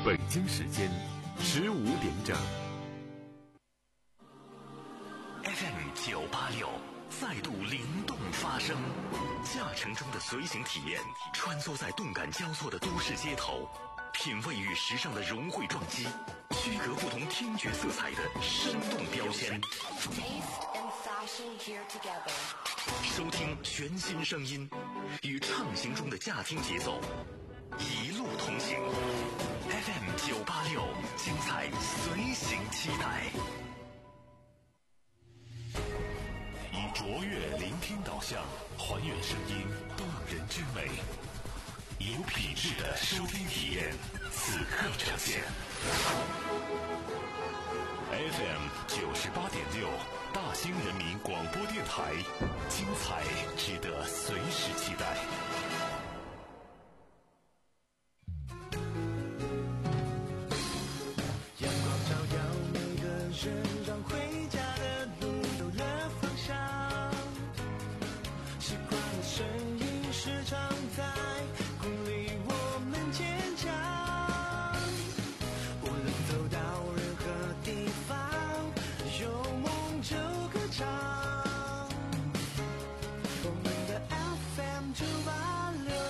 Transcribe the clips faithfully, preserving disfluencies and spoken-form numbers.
北京时间十五点整。 F M 九八六再度灵动发声，驾乘中的随行体验，穿梭在动感交错的都市街头，品味与时尚的融汇撞击，区隔不同听觉色彩的生动标签。收听全新声音，与畅行中的驾听节奏，一路同行。F M 九八六，精彩随行期待。以卓越聆听导向，还原声音动人之美，有品质的收听体验，此刻呈现。F M 九十八点六，大兴人民广播电台，精彩值得随时期待。 阳光照耀每个人，让回家的路有了方向。习惯的声音时常在鼓励我们坚强。无论走到任何地方，有梦就歌唱。我们的 F M 九八六。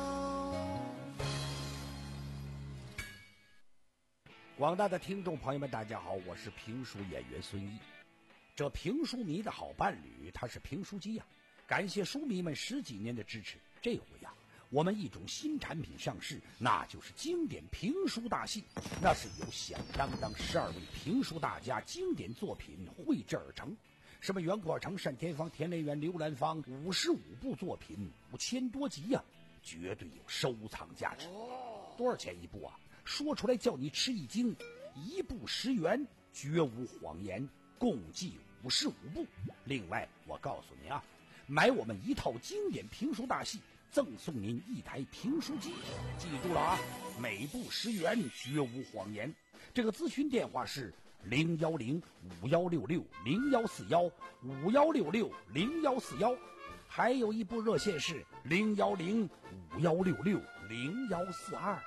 广大的听众朋友们大家好，我是评书演员孙毅。这评书迷的好伴侣他是评书机呀、啊，感谢书迷们十几年的支持。这回呀、啊，我们一种新产品上市，那就是经典评书大戏。那是由响当当十二位评书大家经典作品绘制而成，什么袁阔成、单田芳、田连元、刘兰芳，五十五部作品，五千多集呀、啊，绝对有收藏价值。多少钱一部啊？说出来叫你吃一惊，一部十元，绝无谎言，共计五十五部。另外我告诉您啊，买我们一套经典评书大戏，赠送您一台评书机。记住了啊，每部十元，绝无谎言。这个咨询电话是零幺零五幺六六零幺四幺五幺六六零幺四幺，还有一部热线是零幺零五幺六六零幺四二。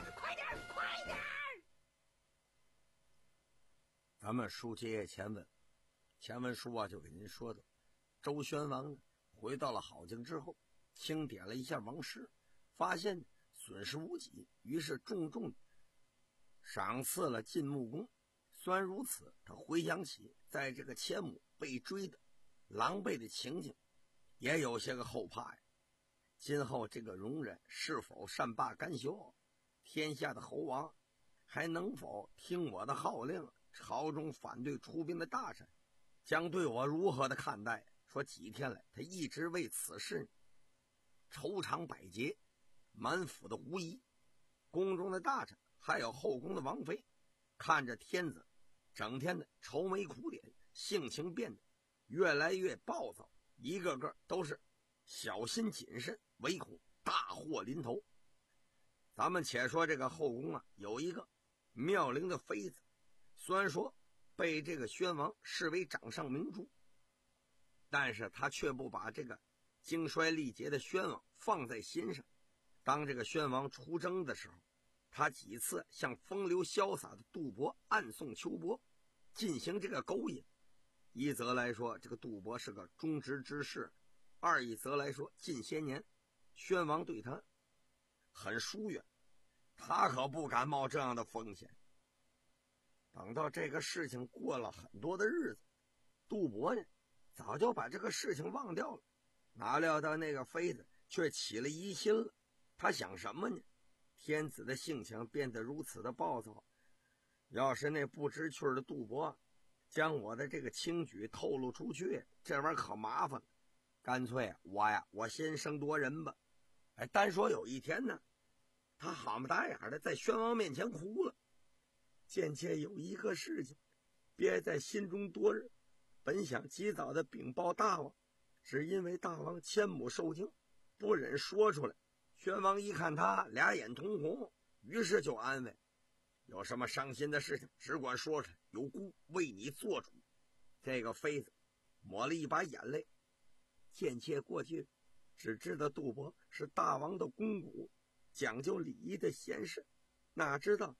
咱们书接前文，前文书啊就给您说的，周宣王呢回到了郝境之后，清点了一下王室，发现损失无几，于是重重赏赐了晋穆公。虽然如此，他回想起在这个千亩被追的狼狈的情景，也有些个后怕呀。今后这个容忍是否善罢甘休？天下的侯王还能否听我的号令？朝中反对出兵的大臣将对我如何的看待？说几天来他一直为此事愁肠百结，满腹的狐疑。宫中的大臣还有后宫的王妃看着天子整天的愁眉苦脸，性情变得越来越暴躁，一个个都是小心谨慎，唯恐大祸临头。咱们且说这个后宫啊，有一个妙龄的妃子，虽然说被这个宣王视为掌上明珠，但是他却不把这个经衰力竭的宣王放在心上。当这个宣王出征的时候，他几次向风流潇洒的杜伯暗送秋波，进行这个勾引。一则来说，这个杜伯是个忠直之士；二一则来说，近些年宣王对他很疏远，他可不敢冒这样的风险。等到这个事情过了很多的日子，杜伯呢早就把这个事情忘掉了，哪料到那个妃子却起了疑心了。他想什么呢？天子的性情变得如此的暴躁，要是那不知趣的杜伯将我的这个轻举透露出去，这玩意儿可麻烦了。干脆我呀，我先声夺人吧。哎，单说有一天呢，他好么打眼的在宣王面前哭了。渐渐有一个事情憋在心中多日，本想及早的禀报大王，只因为大王千亩受惊，不忍说出来。宣王一看他俩眼通红，于是就安慰：有什么伤心的事情只管说出来，有姑为你做主。这个妃子抹了一把眼泪，渐切过去，只知道杜伯是大王的公主，讲究礼仪的贤士，哪知道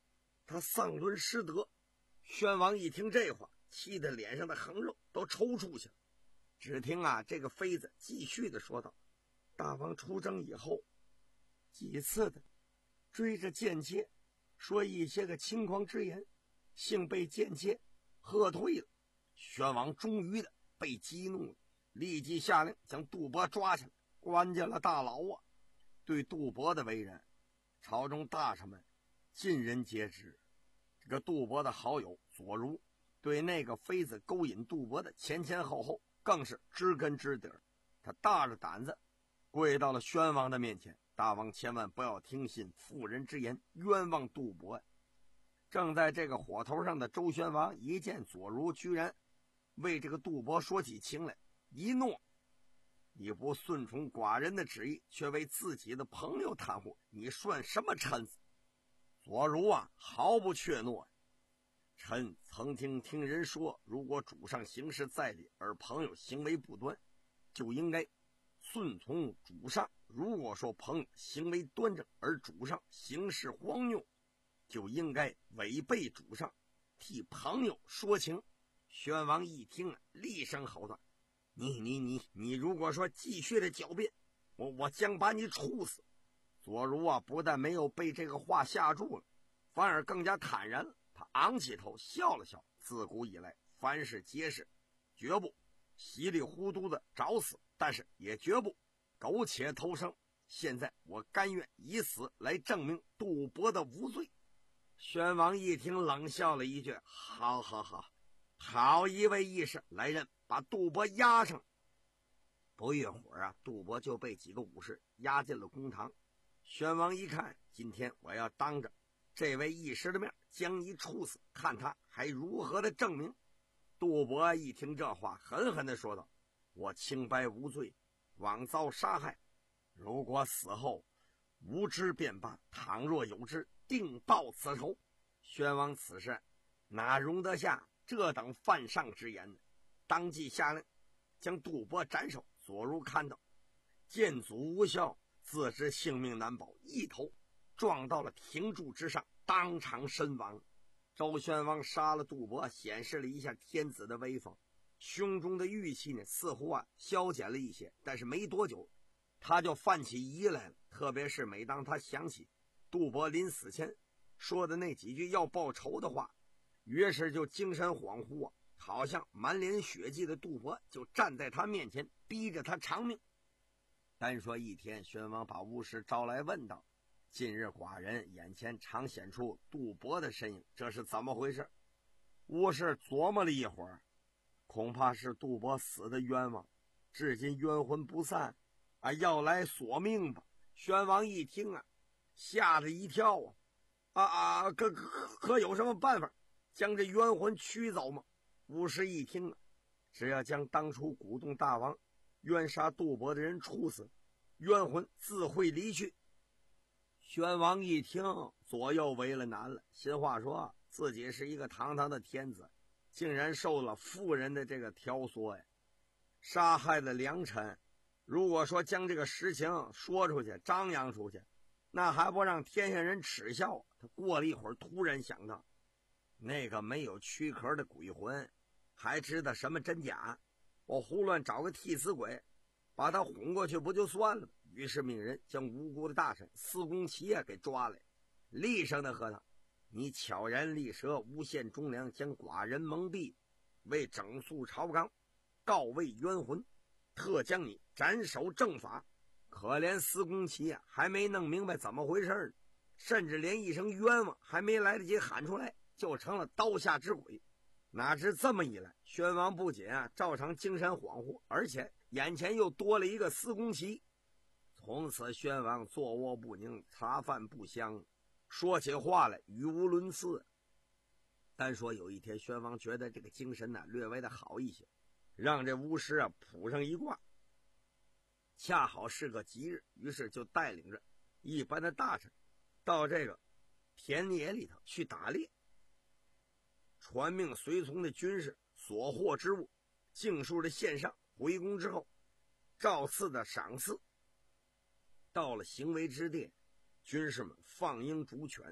他丧伦失德。宣王一听这话，气得脸上的横肉都抽搐去了。只听啊，这个妃子继续的说道：大王出征以后，几次的追着贱妾，说一些个轻狂之言，幸被贱妾喝退了。宣王终于的被激怒了，立即下令将杜伯抓起来，关进了大牢啊。对杜伯的为人，朝中大臣们尽人皆知。这个杜伯的好友左如对那个妃子勾引杜伯的前前后后更是知根知底儿。他大着胆子跪到了宣王的面前：大王千万不要听信妇人之言，冤枉杜伯。正在这个火头上的周宣王一见左如居然为这个杜伯说起情来，一怒：你不顺从寡人的旨意，却为自己的朋友袒护，你算什么臣子？左如啊，毫不怯懦。臣曾经听人说，如果主上行事在理，而朋友行为不端，就应该顺从主上；如果说朋友行为端正，而主上行事荒谬，就应该违背主上，替朋友说情。宣王一听啊，厉声吼道：你你你你如果说继续的狡辩，我我将把你处死。左如啊，不但没有被这个话吓住了，反而更加坦然了。他昂起头笑了笑，自古以来，凡是皆是绝不稀里糊涂的找死，但是也绝不苟且偷生。现在我甘愿以死来证明杜伯的无罪。宣王一听，冷笑了一句：好好好，好一位义士，来人，把杜伯押上。不一会儿啊，杜伯就被几个武士押进了公堂。宣王一看，今天我要当着这位义士的面将你处死，看他还如何的证明。杜伯一听这话，狠狠地说道：我清白无罪，枉遭杀害，如果死后无知便罢，倘若有知，定报此仇。宣王此时哪容得下这等犯上之言呢？当即下令将杜伯斩首。左如看到见阻无效，自知性命难保，一头撞到了亭柱之上，当场身亡。周宣王杀了杜伯，显示了一下天子的威风，胸中的郁气呢似乎啊消减了一些。但是没多久他就犯起疑来了，特别是每当他想起杜伯临死前说的那几句要报仇的话，于是就精神恍惚啊，好像满脸血迹的杜伯就站在他面前，逼着他偿命。单说一天，宣王把巫师招来问道：近日寡人眼前常显出杜伯的身影，这是怎么回事？巫师琢磨了一会儿，恐怕是杜伯死的冤枉，至今冤魂不散啊，要来索命吧。宣王一听啊，吓了一跳啊啊啊！可可可有什么办法将这冤魂驱走吗？巫师一听啊，只要将当初鼓动大王冤杀杜伯的人处死，冤魂自会离去。宣王一听，左右为了难了，心话说自己是一个堂堂的天子，竟然受了妇人的这个挑唆呀，杀害了良臣。如果说将这个实情说出去，张扬出去，那还不让天下人耻笑。他过了一会儿，突然想到，那个没有躯壳的鬼魂还知道什么真假，我胡乱找个替死鬼把他哄过去不就算了吗？于是命人将无辜的大臣司公齐啊给抓来，厉声的和他：你悄然立舌，诬陷忠良，将寡人蒙蔽，为整肃朝纲，告慰冤魂，特将你斩首正法。可怜司公齐啊，还没弄明白怎么回事呢，甚至连一声冤枉还没来得及喊出来，就成了刀下之鬼。哪知这么一来，宣王不仅啊照常精神恍惚，而且眼前又多了一个司公齐。从此宣王坐卧不宁，茶饭不香，说起话来语无伦次。单说有一天，宣王觉得这个精神呢略微的好一些，让这巫师啊卜上一卦，恰好是个吉日，于是就带领着一般的大臣到这个田野里头去打猎，传命随从的军士所获之物尽数的献上，回宫之后照次的赏赐。到了行为之地，军士们放鹰逐犬，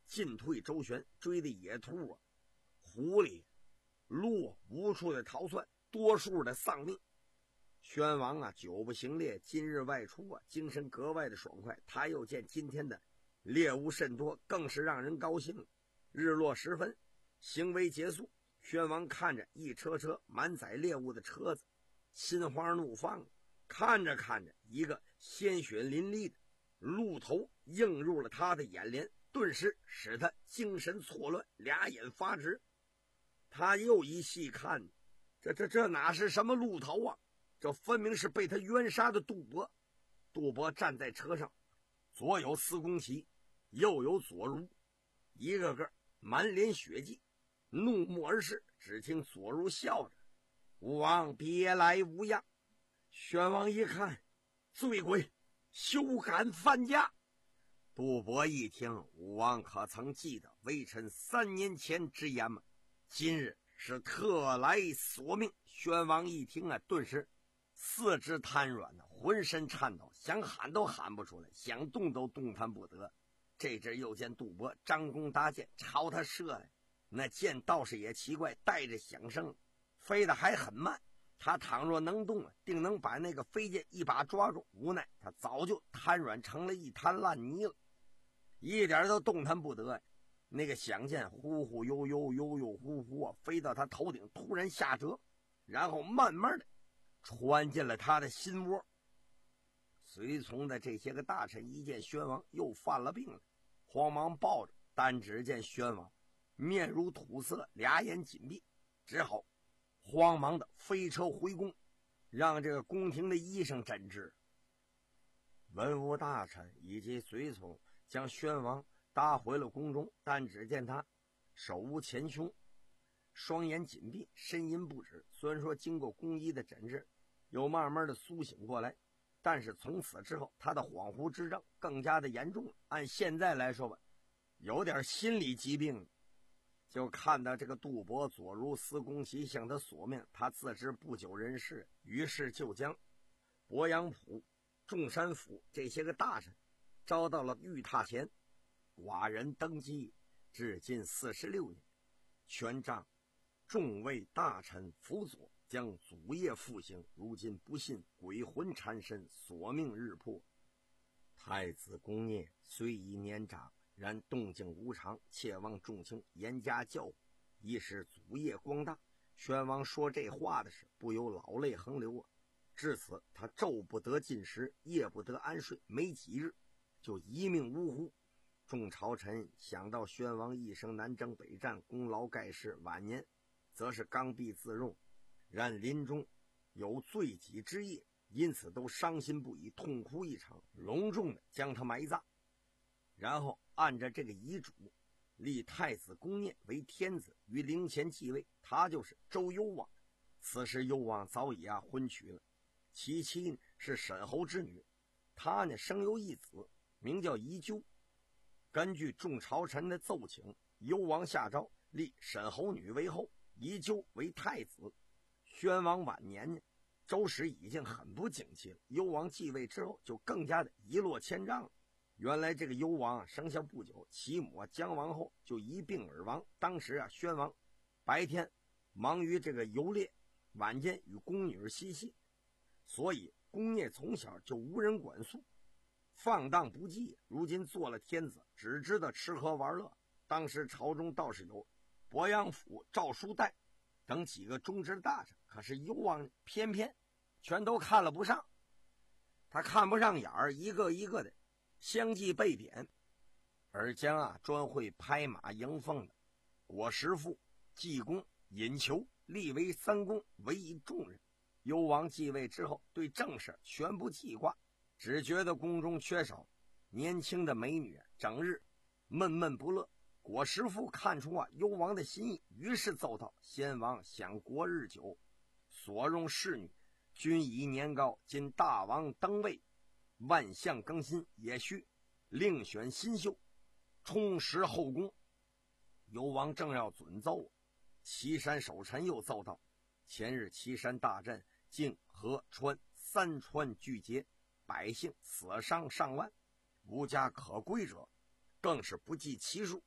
进退周旋，追的野兔啊、狐狸、鹿无处的逃窜，多数的丧命。宣王啊，久不行猎，今日外出啊，精神格外的爽快。他又见今天的猎物甚多，更是让人高兴。日落时分，行为结束，宣王看着一车车满载猎物的车子，心花怒放。看着看着，一个鲜血淋漓的鹿头映入了他的眼帘，顿时使他精神错乱，俩眼发直。他又一细看，这这这哪是什么鹿头啊？这分明是被他冤杀的杜伯。杜伯站在车上，左有司公齐，右有左如，一个个满脸血迹，怒目而视。只听左如笑着：“吾王别来无恙。”宣王一看，醉鬼，休敢犯驾！杜伯一听，武王可曾记得微臣三年前之言吗？今日是特来索命。宣王一听啊，顿时四肢瘫软了，浑身颤抖，想喊都喊不出来，想动都动弹不得。这阵又见杜伯张弓搭箭朝他射来，那箭倒是也奇怪，带着响声，飞得还很慢。他倘若能动啊，定能把那个飞箭一把抓住。无奈他早就瘫软成了一滩烂泥了，一点都动弹不得。那个响箭忽忽悠悠悠悠忽忽啊，飞到他头顶，突然下折，然后慢慢的穿进了他的心窝。随从的这些个大臣一见宣王又犯了病了，慌忙抱着，但只见宣王面如土色，俩眼紧闭，只好慌忙的飞车回宫，让这个宫廷的医生诊治。文武大臣以及随从将宣王搭回了宫中，但只见他手无前胸，双眼紧闭，呻吟不止。虽然说经过宫医的诊治，又慢慢的苏醒过来，但是从此之后他的恍惚之症更加的严重了。按现在来说吧，有点心理疾病。就看到这个杜伯、左如、司公齐向他索命，他自知不久人世，于是就将鄱阳府、仲山府这些个大臣招到了御榻前。寡人登基至今四十六年，全仗众位大臣辅佐，将祖业复兴，如今不幸鬼魂缠身，索命日破。太子公聂虽已年长，然动静无常，切望众卿严加教诲，以使祖业光大。宣王说这话的时，不由老泪横流啊！至此，他昼不得进食，夜不得安睡，没几日就一命呜呼。众朝臣想到宣王一生南征北战，功劳盖世，晚年则是刚愎自用，然临终有罪己之业，因此都伤心不已，痛哭一场，隆重的将他埋葬。然后按照这个遗嘱，立太子公聂为天子，于陵前继位，他就是周幽王。此时幽王早已啊婚娶了，其妻是沈侯之女，他呢生有一子，名叫宜纠。根据众朝臣的奏请，幽王下诏立沈侯女为后，宜纠为太子。宣王晚年呢，周时已经很不景气了，幽王继位之后就更加的一落千丈了。原来这个幽王啊生下不久，其母啊姜王后就一病而亡。当时啊宣王白天忙于这个游猎，晚间与宫女嬉戏，所以公聂从小就无人管束，放荡不羁。如今做了天子，只知道吃喝玩乐。当时朝中倒是有鄱阳府赵书代等几个中直大臣，可是幽王偏偏全都看了不上，他看不上眼儿，一个一个的相继被贬，而将啊专会拍马迎凤的果实父、济公、尹求立为三公，委以重任。幽王继位之后，对政事全不记挂，只觉得宫中缺少年轻的美女，整日闷闷不乐。果实父看出啊幽王的心意，于是奏道：先王享国日久，所用侍女均已年高，今大王登位，万象更新，也需另选新秀，充实后宫。幽王正要准奏，岐山守臣又奏道：前日岐山大震，泾河川三川俱竭，百姓死伤上万，无家可归者更是不计其数。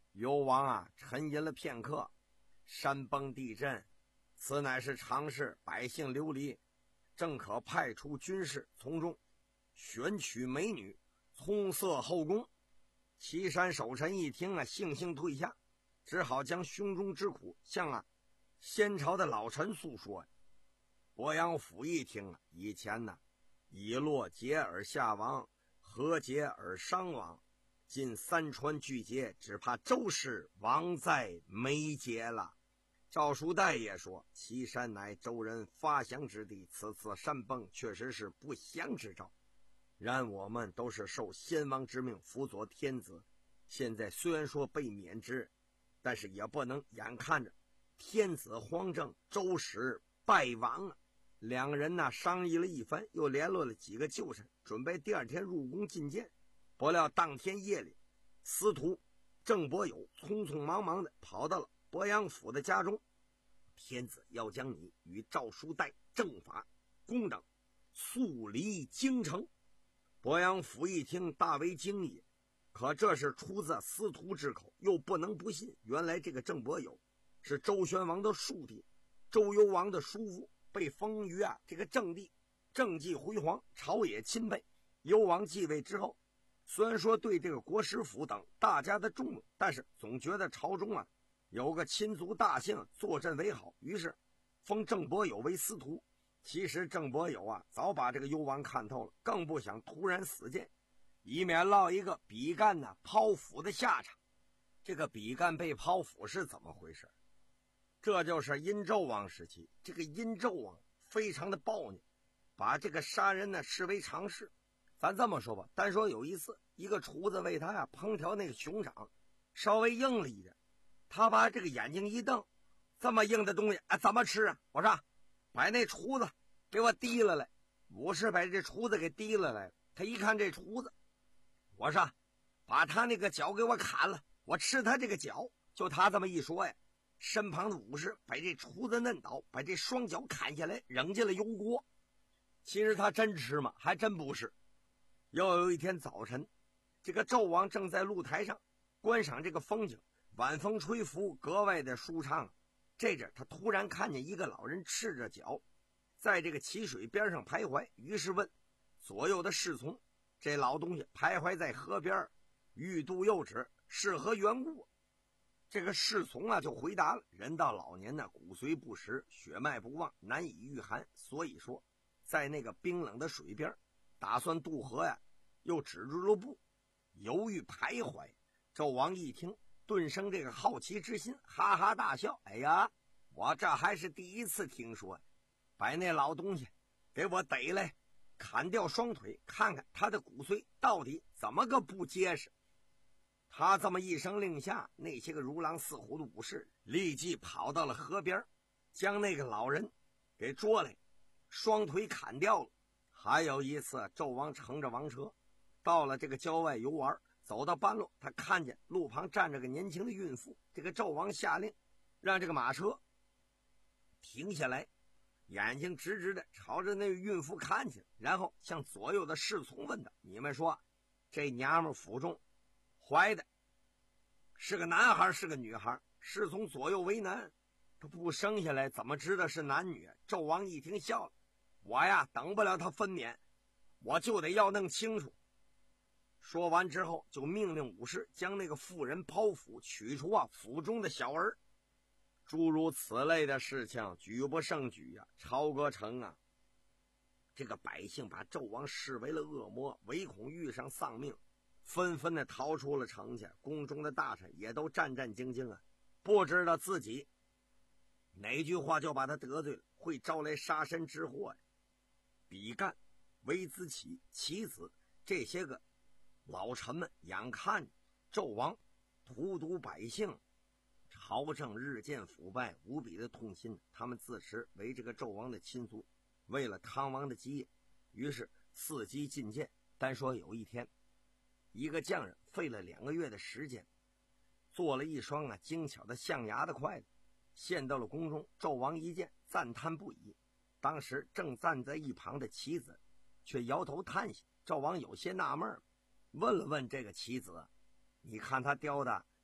幽王啊，沉吟了片刻，山崩地震，此乃是常事，百姓流离，正可派出军士从中选取美女，从色后宫。岐山守臣一听啊，悻悻退下，只好将胸中之苦向啊先朝的老臣诉说。鄱阳府一听啊，以前呢，以洛结而下亡，何结而伤亡，今三川俱竭，只怕周氏亡在眉睫了。赵书代也说，岐山乃周人发祥之地，此次山崩确实是不祥之兆。然我们都是受先王之命辅佐天子，现在虽然说被免职，但是也不能眼看着天子皇政，周氏败亡啊。两人呢商议了一番，又联络了几个旧臣，准备第二天入宫觐见。不料当天夜里，司徒郑伯友匆匆忙忙的跑到了鄱阳府的家中，天子要将你与赵书代、正法、公等速离京城。鄱阳府一听，大为惊异，可这是出自司徒之口，又不能不信。原来这个郑伯友是周宣王的庶弟，周幽王的叔父，被封于啊这个郑地，政绩辉煌，朝野钦佩。幽王继位之后，虽然说对这个国师府等大家的重用，但是总觉得朝中啊有个亲族大姓坐镇为好，于是封郑伯友为司徒。其实郑伯友啊早把这个幽王看透了，更不想突然死谏，以免落一个比干呢剖腹的下场。这个比干被剖腹是怎么回事？这就是殷纣王时期，这个殷纣王非常的暴虐，把这个杀人呢视为常事。咱这么说吧，单说有一次，一个厨子为他呀烹调那个熊掌，稍微硬了一点，他把这个眼睛一瞪，这么硬的东西啊怎么吃啊？我说把那厨子给我提了来。武士把这厨子给提了来，他一看这厨子，我说把他那个脚给我砍了，我吃他这个脚。就他这么一说呀，身旁的武士把这厨子摁倒，把这双脚砍下来扔进了油锅。其实他真吃吗？还真不是。又有一天早晨，这个纣王正在露台上观赏这个风景，晚风吹拂，格外的舒畅。这阵他突然看见一个老人赤着脚在这个淇水边上徘徊，于是问左右的侍从，这老东西徘徊在河边，欲渡又止，是何缘故？这个侍从啊就回答了，人到老年呢，骨髓不实，血脉不旺，难以御寒，所以说在那个冰冷的水边打算渡河呀，又止住了步，犹豫徘徊。纣王一听，顿生这个好奇之心，哈哈大笑，哎呀，我这还是第一次听说，把那老东西给我逮来，砍掉双腿，看看他的骨髓到底怎么个不结实。他这么一声令下，那些个如狼似虎的武士立即跑到了河边，将那个老人给捉来，双腿砍掉了。还有一次，纣王乘着王车到了这个郊外游玩，走到半路，他看见路旁站着个年轻的孕妇。这个纣王下令让这个马车停下来，眼睛直直的朝着那个孕妇看去，然后向左右的侍从问他，你们说这娘们腹中怀的是个男孩是个女孩？侍从左右为难，他不生下来怎么知道是男女？纣王一听笑了，我呀等不了他分娩，我就得要弄清楚。说完之后，就命令武士将那个妇人剖腹，取出啊腹中的小儿。诸如此类的事情举不胜举啊，朝歌城啊，这个百姓把纣王视为了恶魔，唯恐遇上丧命，纷纷的逃出了城去。宫中的大臣也都战战兢兢啊，不知道自己哪句话就把他得罪了，会招来杀身之祸呀。比干、微子启、其子这些个老臣们眼看纣王荼毒百姓，朝政日渐腐败，无比的痛心。他们自持为这个纣王的亲族，为了汤王的基业，于是伺机进谏。单说有一天，一个匠人费了两个月的时间，做了一双啊精巧的象牙的筷子，献到了宫中。纣王一见，赞叹不已。当时正站在一旁的棋子却摇头叹息。纣王有些纳闷，问了问这个棋子，你看他雕的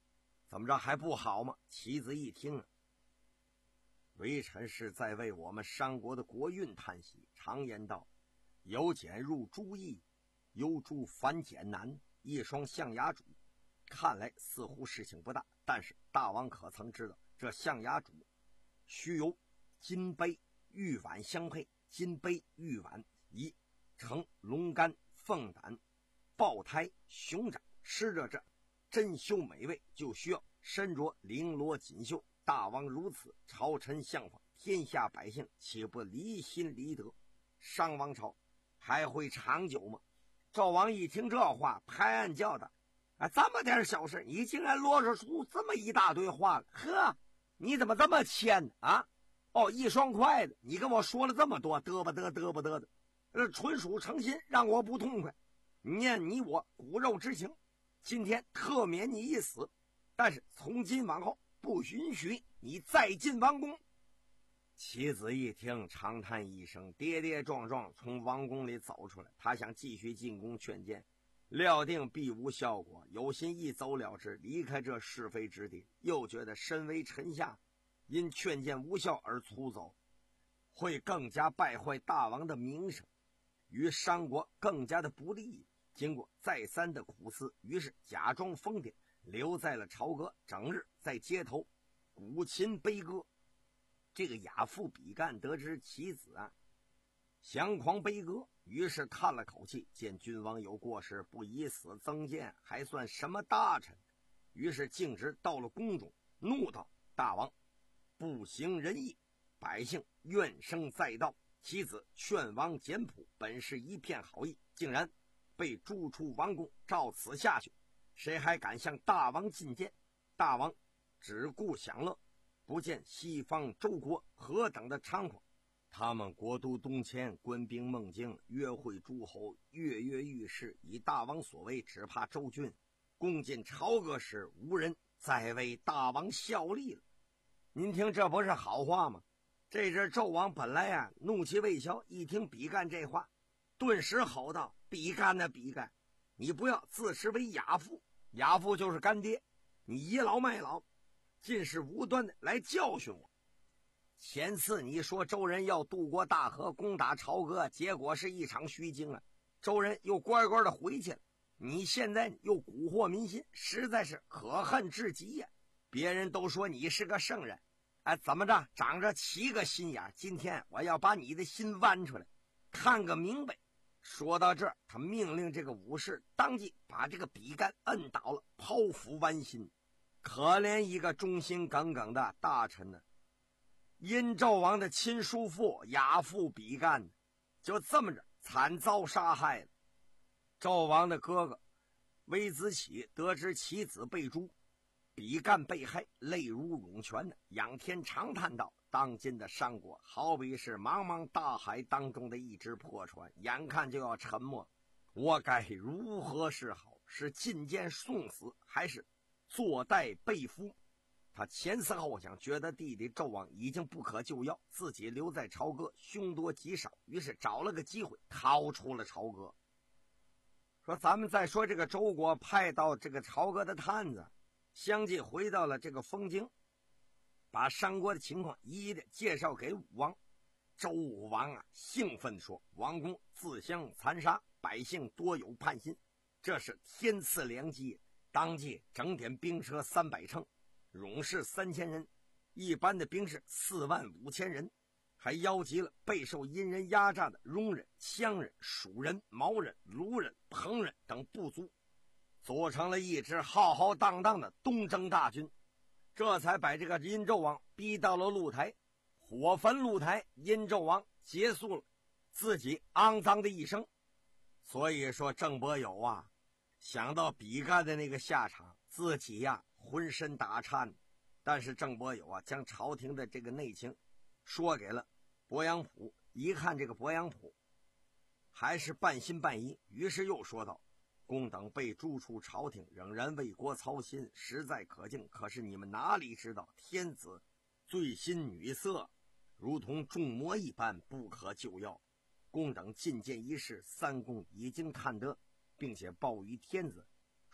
怎么着还不好吗？棋子一听啊，微臣是在为我们商国的国运叹息。常言道，由俭入朱易，由朱反俭难。一双象牙主，看来似乎事情不大，但是大王可曾知道，这象牙主须由金杯玉碗相配，金杯玉碗以呈龙肝凤胆豹胎熊掌，吃着这珍馐美味，就需要身着绫罗锦绣。大王如此，朝臣相仿，天下百姓岂不离心离德？商王朝还会长久吗？纣王一听这话，拍案叫道：啊，这么点小事，你竟然啰嗦出这么一大堆话了！呵，你怎么这么欠呢？啊，哦，一双筷子，你跟我说了这么多，嘚吧嘚嘚吧嘚的，这纯属诚心，让我不痛快。念你我骨肉之情，今天特免你一死，但是从今往后不允许你再进王宫。棋子一听，长叹一声，跌跌撞撞从王宫里走出来。他想继续进宫劝谏，料定必无效果，有心一走了之，离开这是非之地。又觉得身为臣下，因劝谏无效而出走，会更加败坏大王的名声，与商国更加的不利。经过再三的苦思，于是假装疯癫，留在了朝阁，整日在街头鼓琴悲歌。这个亚父比干得知其子啊降狂悲歌，于是叹了口气，见君王有过失，不以死增谏，还算什么大臣？于是径直到了宫中，怒道：大王不行仁义，百姓怨声载道，其子劝王简朴，本是一片好意，竟然被逐出王宫，照此下去，谁还敢向大王进谏？大王只顾享乐，不见西方周国何等的猖狂，他们国都东迁，官兵孟京，约会诸侯，跃跃欲试。以大王所为，只怕周军攻进朝歌时，无人再为大王效力了。您听，这不是好话吗？这只纣王本来啊怒气未消，一听比干这话，顿时吼道：比干呢比干，你不要自持为亚父，亚父就是干爹，你倚老卖老，尽是无端的来教训我。前次你说周人要渡过大河攻打朝歌，结果是一场虚惊啊，周人又乖乖的回去了，你现在又蛊惑民心，实在是可恨至极呀！别人都说你是个圣人，哎，怎么着长着七个心眼，今天我要把你的心剜出来看个明白。说到这儿，他命令这个武士当即把这个比干摁倒了，剖腹剜心。可怜一个忠心耿耿的大臣呢，殷纣王的亲叔父亚父比干就这么着惨遭杀害了。纣王的哥哥微子启得知其子被诛，比干被害，泪如涌泉的仰天长叹道：当今的商国好比是茫茫大海当中的一只破船，眼看就要沉没，我该如何是好？是进谏送死，还是坐待被俘？他前思后想，觉得弟弟纣王已经不可救药，自己留在朝歌凶多吉少，于是找了个机会逃出了朝歌。说咱们再说这个周国派到这个朝歌的探子相继回到了这个封京，把商国的情况一一的介绍给武王。周武王啊兴奋说：王公自相残杀，百姓多有叛心，这是天赐良机，当即整点兵车三百乘，勇士三千人，一般的兵士四万五千人，还邀集了备受殷人压榨的戎人、羌人、蜀人、毛人、卢人、彭人等部族，组成了一支浩浩荡荡的东征大军，这才把这个殷纣王逼到了露台，火焚露台，殷纣王结束了自己肮脏的一生。所以说郑伯友啊，想到比干的那个下场，自己呀浑身打颤。但是郑伯友啊将朝廷的这个内情说给了伯阳卜，一看这个伯阳卜还是半信半疑，于是又说道：公等被逐出朝廷，仍然为国操心，实在可敬。可是你们哪里知道，天子醉心女色，如同中魔一般，不可救药。公等进谏一事，三公已经看得，并且报于天子，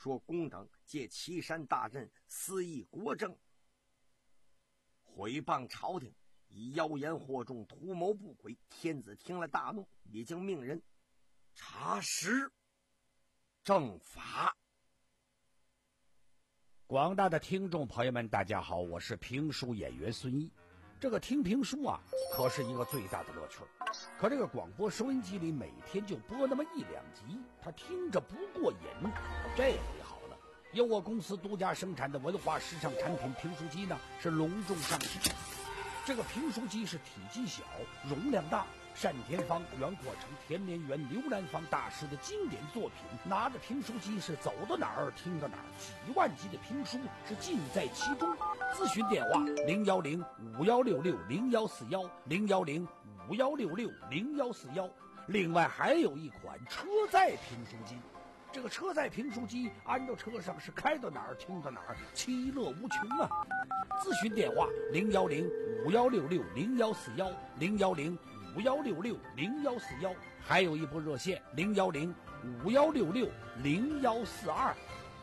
说公等借岐山大阵私议国政，毁谤朝廷，以妖言惑众，图谋不轨。天子听了大怒，已经命人查实正法。 广大的听众朋友们，大家好，我是评书演员孙毅。这个听评书啊，可是一个最大的乐趣。可这个广播收音机里每天就播那么一两集，他听着不过瘾。这回好了，由我公司独家生产的文化时尚产品评书机呢，是隆重上市。这个评书机是体积小，容量大，单田芳、袁阔成、田连元、刘兰芳大师的经典作品。拿着评书机是走到哪儿听到哪儿，几万集的评书是尽在其中。咨询电话零幺零五幺六六零幺四幺零幺零五幺六六零幺四幺。另外还有一款车载评书机，这个车载评书机安到车上是开到哪儿听到哪儿，其乐无穷啊！咨询电话零幺零五幺六六零幺四幺零幺零五幺六六零幺四幺，还有一部热线零幺零五幺六六零幺四二。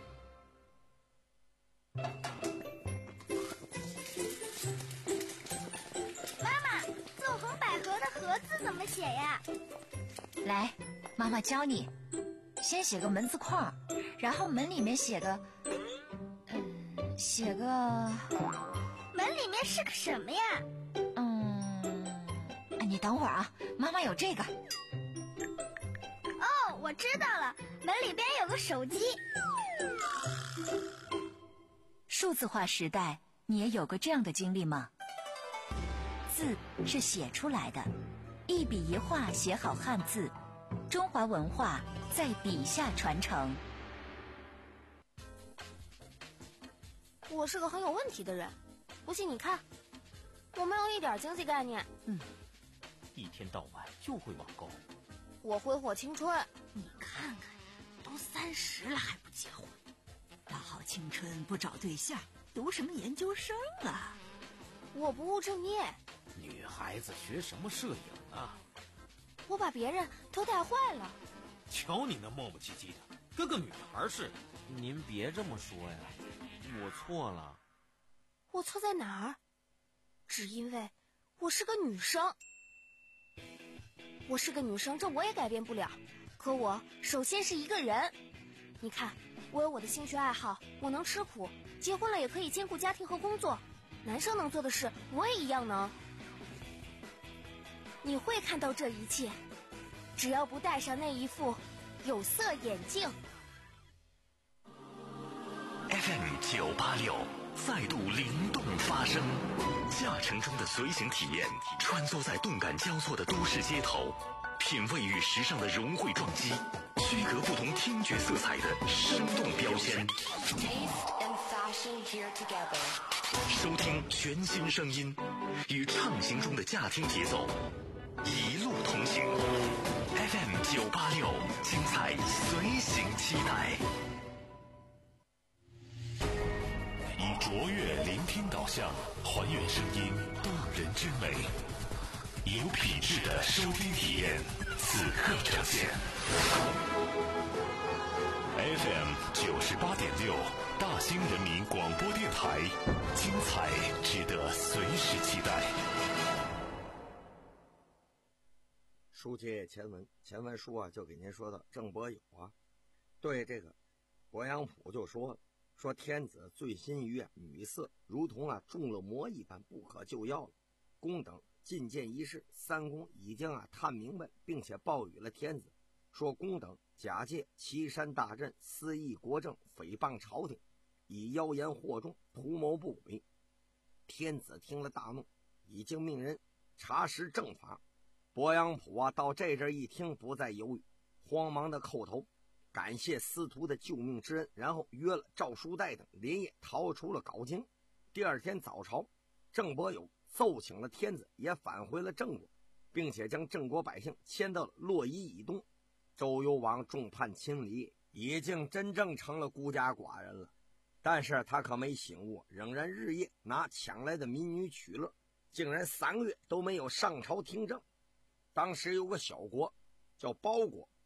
妈妈，纵横捭阖的阖字怎么写呀？ 来，妈妈教你。先写个门字框，然后门里面写个，嗯，写个， 门里面是个什么呀？ 嗯，你等会儿啊，妈妈有这个。 哦，我知道了，门里边有个手机。 数字化时代，你也有过这样的经历吗？字是写出来的，一笔一画写好汉字，中华文化在笔下传承。 我是个很有问题的人，不信你看，我没有一点经济概念。 嗯，一天到晚就会网购。 我挥霍青春。 你看看，都三十了还不结婚，大好青春不找对象，读什么研究生啊？ 我不务正业。 女孩子学什么摄影啊？ 我把别人都带坏了。 瞧你那磨磨唧唧的，跟个女孩似的。 您别这么说呀，我错了。 我错在哪儿？只因为我是个女生。我是个女生，这我也改变不了。可我首先是一个人。你看，我有我的兴趣爱好，我能吃苦，结婚了也可以兼顾家庭和工作。男生能做的事，我也一样能。你会看到这一切，只要不戴上那一副有色眼镜。 F M 九八六再度灵动发声，驾乘中的随行体验，穿梭在动感交错的都市街头，品味与时尚的融汇撞击，区隔不同听觉色彩的生动标签。收听全新声音，与畅行中的驾听节奏，一路同行。F M 九八六，精彩随行期待。以卓越聆听导向，还原声音动人之美，有品质的收听体验，此刻呈现。F M 九十八点六，大兴人民广播电台，精彩值得随时期待。 书接前文，前文书啊就给您说到郑伯友啊，对这个鄱阳浦就说了。说天子醉心于啊女色，如同啊中了魔一般，不可救药了。公等进谏一事，三公已经啊探明白，并且报与了天子，说公等假借岐山大阵，私议国政，诽谤朝廷，以妖言惑众，图谋不轨。天子听了大怒，已经命人查实正法。鄱阳浦啊到这阵一听，不再犹豫，慌忙的叩头，感谢司徒的救命之恩，然后约了赵书代等连夜逃出了镐京。第二天早朝，郑伯友奏请了天子，也返回了郑国，并且将郑国百姓迁到了洛邑以东。周幽王众叛亲离，已经真正成了孤家寡人了。但是他可没醒悟，仍然日夜拿抢来的民女取乐，竟然三个月都没有上朝听政。当时有个小国叫包国，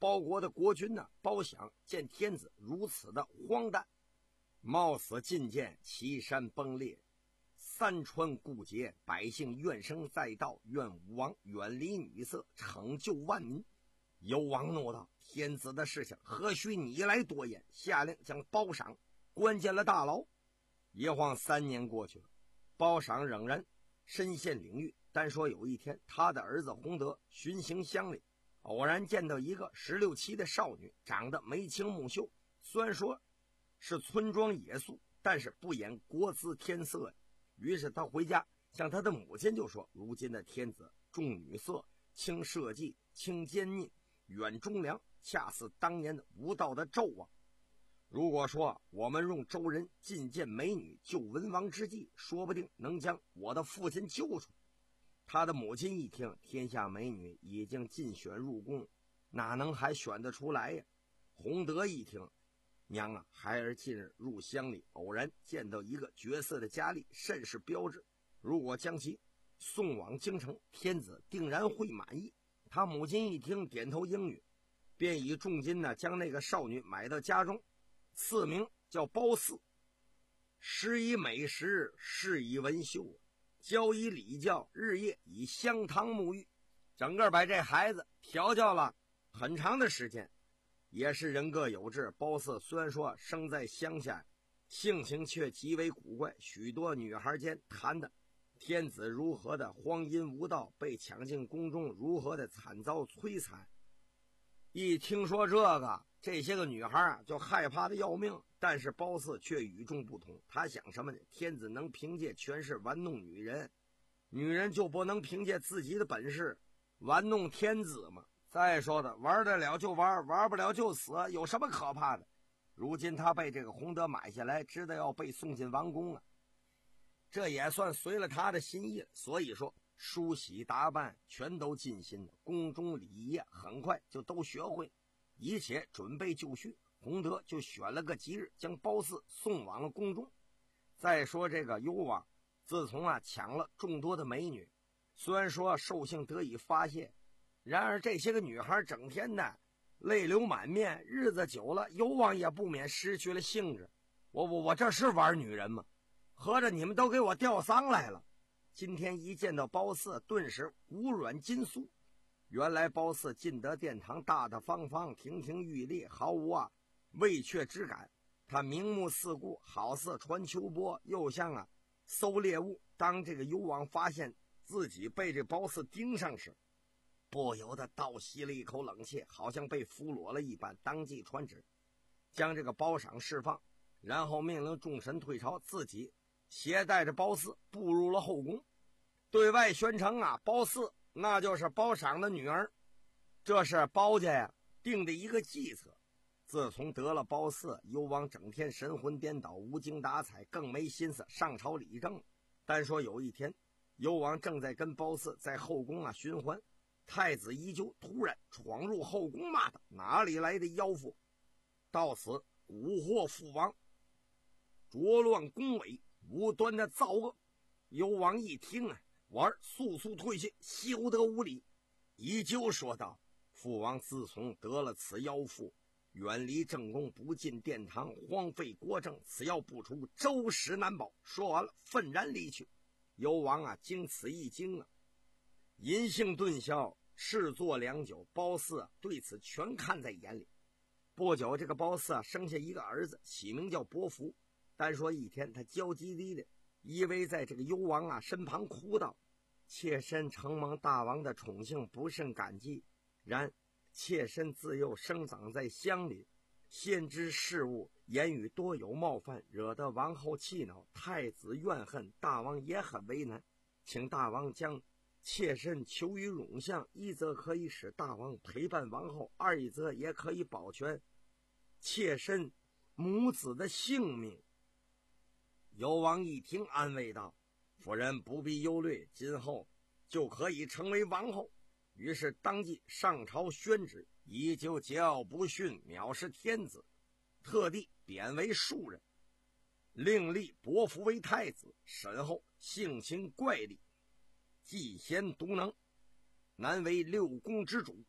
包国的国君呢，包想见天子如此的荒诞，冒死进谏，岐山崩裂，三川固结，百姓怨声载道，愿武王远离女色，成就万民。幽王怒道：天子的事情何须你来多言？下令将包赏关进了大牢。一晃三年过去了，包赏仍然身陷囹圄。单说有一天，他的儿子洪德巡行乡里，偶然见到一个十六七的少女，长得眉清目秀，虽然说是村庄野宿，但是不掩国姿天色呀。于是他回家向他的母亲就说：如今的天子重女色，轻社稷，轻奸佞，远忠良，恰似当年的无道的纣王。如果说我们用周人觐见美女救文王之计，说不定能将我的父亲救出。他的母亲一听，天下美女已经尽选入宫，哪能还选得出来呀？洪德一听，娘啊，孩儿近日入乡里，偶然见到一个绝色的佳丽，甚是标致，如果将其送往京城，天子定然会满意。他母亲一听，点头应允，便以重金呢将那个少女买到家中，赐名叫褒姒，食以美食，侍以文秀，教以礼教，日夜以香汤沐浴，整个把这孩子调教了很长的时间，也是人各有志。褒姒虽然说生在乡下，性情却极为古怪，许多女孩间谈的天子如何的荒淫无道，被抢进宫中如何的惨遭摧残。一听说这个，这些个女孩啊就害怕的要命，但是褒姒却与众不同。她想什么呢？天子能凭借权势玩弄女人，女人就不能凭借自己的本事玩弄天子吗？再说的，玩得了就玩，玩不了就死，有什么可怕的？如今他被这个洪德买下来，知道要被送进王宫了，这也算随了他的心意了。所以说梳洗打扮全都尽心了，宫中礼仪很快就都学会，一切准备就绪。洪德就选了个吉日，将褒姒送往了宫中。再说这个幽王，自从啊抢了众多的美女，虽然说兽性得以发泄，然而这些个女孩整天的泪流满面，日子久了，幽王也不免失去了兴致。我我我这是玩女人吗？合着你们都给我吊丧来了？今天一见到褒姒，顿时骨软筋酥。原来褒姒进得殿堂，大大方方，亭亭玉立，毫无啊畏怯之感。他明目四顾，好似传秋波，又像啊搜猎物。当这个幽王发现自己被这褒姒盯上时，不由得倒吸了一口冷气，好像被俘虏了一般，当即传旨将这个褒赏释放，然后命令众神退朝，自己携带着褒姒步入了后宫，对外宣称啊，褒姒那就是褒赏的女儿，这是褒家呀定的一个计策。自从得了褒姒，幽王整天神魂颠倒，无精打采，更没心思上朝理政。单说有一天，幽王正在跟褒姒在后宫啊寻欢，太子依旧突然闯入后宫，骂道：哪里来的妖妇，到此蛊惑父王，浊乱宫闱，无端的造恶。幽王一听啊，我儿速速退去，休得无礼。依旧说道：父王自从得了此妖妇，远离正宫，不进殿堂，荒废国政，此妖不除，周室难保。说完了，愤然离去。幽王啊经此一惊啊，银杏顿消，侍坐良久。褒姒啊对此全看在眼里。不久，这个褒姒啊生下一个儿子，起名叫伯服。单说一天，他娇滴滴的依偎在这个幽王啊身旁，哭道：妾身承蒙大王的宠幸，不甚感激，然妾身自幼生长在乡里，先知事务，言语多有冒犯，惹得王后气恼，太子怨恨，大王也很为难，请大王将妾身求于容相，一则可以使大王陪伴王后，二一则也可以保全妾身母子的性命。幽王一听，安慰道：夫人不必忧虑，今后就可以成为王后。于是当即上朝宣旨，依旧桀骜不驯，藐视天子，特地贬为庶人，另立伯服为太子。沈后性情怪戾，嫉贤独能，难为六宫之主，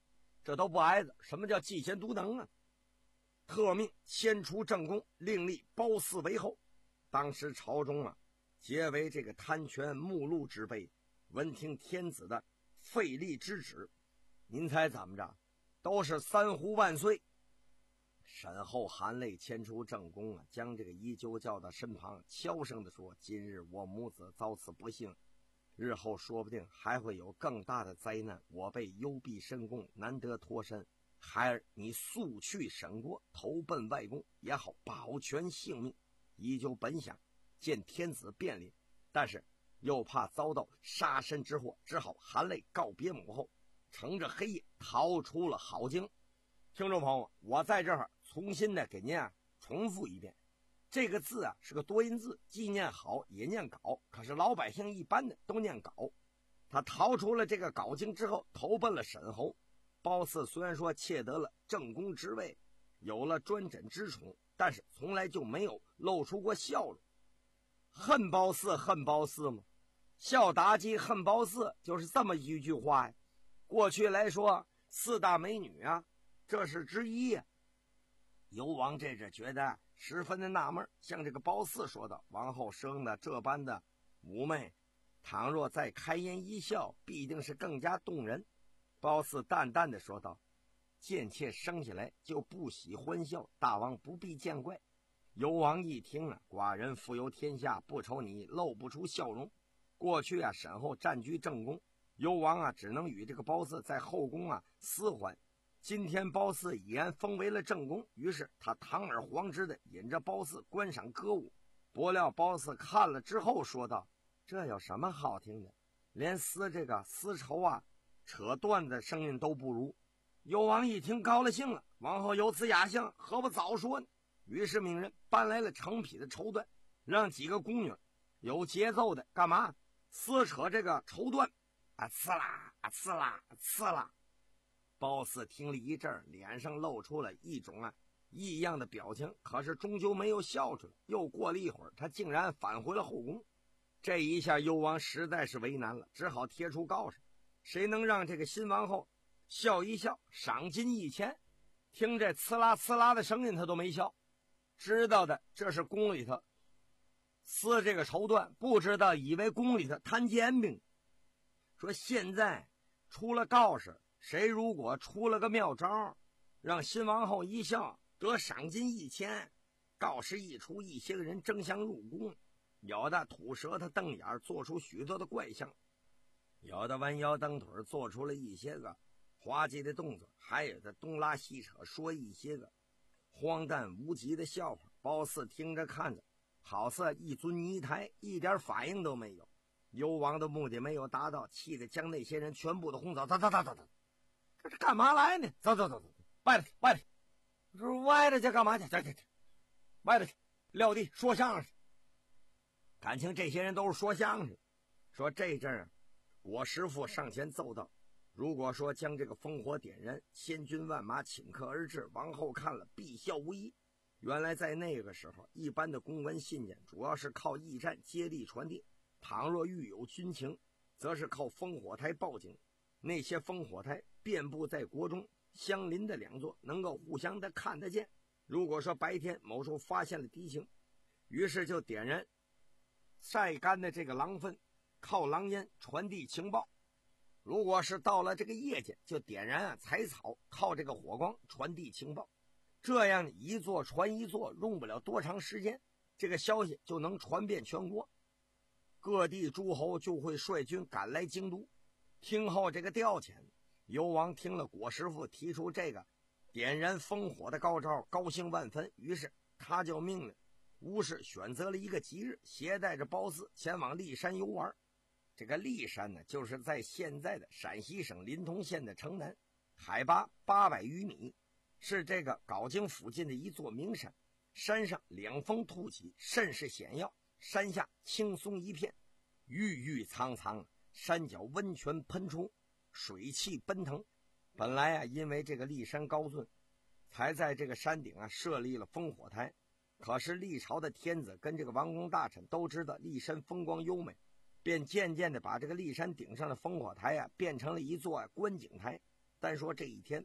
这都不挨着，什么叫嫉贤妒能啊？特命迁出正宫，另立褒姒为后。当时朝中啊，皆为这个贪权目录之辈，闻听天子的废立之旨，您猜怎么着？都是三呼万岁。沈后含泪迁出正宫啊，将这个宜臼叫到身旁，悄声地说：“今日我母子遭此不幸，日后说不定还会有更大的灾难。我辈幽闭深宫，难得脱身。孩儿，你速去沈国，投奔外公，也好保全性命。”宜臼本想见天子便临，但是又怕遭到杀身之祸，只好含泪告别母后，乘着黑夜逃出了郝京。听众朋友，我在这儿重新的给您啊重复一遍，这个字啊是个多音字，既念好也念镐，可是老百姓一般的都念镐。他逃出了这个镐京之后，投奔了沈侯。褒姒虽然说窃得了正宫之位，有了专枕之宠，但是从来就没有露出过笑容。恨褒姒恨褒姒吗？笑妲己恨褒姒就是这么一句话呀。过去来说四大美女啊，这是之一呀。尤王这阵觉得十分的纳闷，向这个褒姒说道：“王后生的这般的妩媚，倘若再开颜一笑，必定是更加动人。”褒姒淡淡的说道：“贱妾生下来就不喜欢笑，大王不必见怪。”尤王一听啊，寡人富有天下，不愁你露不出笑容。过去啊，沈后占据正宫，尤王啊只能与这个褒姒在后宫啊私欢。今天褒姒已然封为了正宫，于是他堂而皇之的引着褒姒观赏歌舞。不料褒姒看了之后说道：“这有什么好听的？连丝这个丝绸啊扯断的声音都不如。”尤王一听高了兴了，王后有此雅兴，何不早说呢？于是命人搬来了成匹的绸缎，让几个宫女有节奏的干嘛撕扯这个绸缎啊，刺啦啊刺啦刺啦。褒姒听了一阵，脸上露出了一种啊异样的表情，可是终究没有笑出来。又过了一会儿，他竟然返回了后宫。这一下幽王实在是为难了，只好贴出告示，谁能让这个新王后笑一笑，赏金一千。听这呲啦呲啦的声音他都没笑，知道的这是宫里头撕这个绸缎，不知道以为宫里头摊煎饼。说现在出了告示，谁如果出了个妙招，让新王后一笑得赏金一千。告示一出，一些个人争相入宫，有的吐舌头瞪眼，做出许多的怪象，有的弯腰蹬腿，做出了一些个滑稽的动作，还有的东拉西扯，说一些个荒诞无稽的笑话。褒姒听着看着，好似一尊泥台，一点反应都没有。幽王的目的没有达到，气得将那些人全部都轰走。走走走走走，这是干嘛来呢？走走走走，外头去外头去。说外头去干嘛去？去去去，外头去撂地说相声。感情这些人都是说相声。说这阵儿我师父上前奏道，如果说将这个烽火点燃，千军万马顷刻而至，王后看了必笑无疑。原来在那个时候，一般的公文信件主要是靠驿站接力传递，倘若遇有军情，则是靠烽火台报警。那些烽火台遍布在国中相邻的两座，能够互相的看得见。如果说白天某处发现了敌情，于是就点燃晒干的这个狼粪，靠狼烟传递情报。如果是到了这个夜间，就点燃啊柴草，靠这个火光传递情报。这样一座传一座，用不了多长时间，这个消息就能传遍全国，各地诸侯就会率军赶来京都。听后这个调遣，幽王听了果师傅提出这个点燃烽火的高招，高兴万分，于是他就命令巫师选择了一个吉日，携带着褒姒前往骊山游玩。这个骊山呢，就是在现在的陕西省临潼县的城南，海拔八百余米，是这个镐京附近的一座名山。山上两峰突起，甚是险要，山下青松一片，郁郁苍苍，山脚温泉喷出，水汽奔腾。本来啊，因为这个骊山高峻，才在这个山顶啊设立了烽火台。可是历朝的天子跟这个王公大臣都知道骊山风光优美，便渐渐的把这个骊山顶上的烽火台啊变成了一座观景台。单说这一天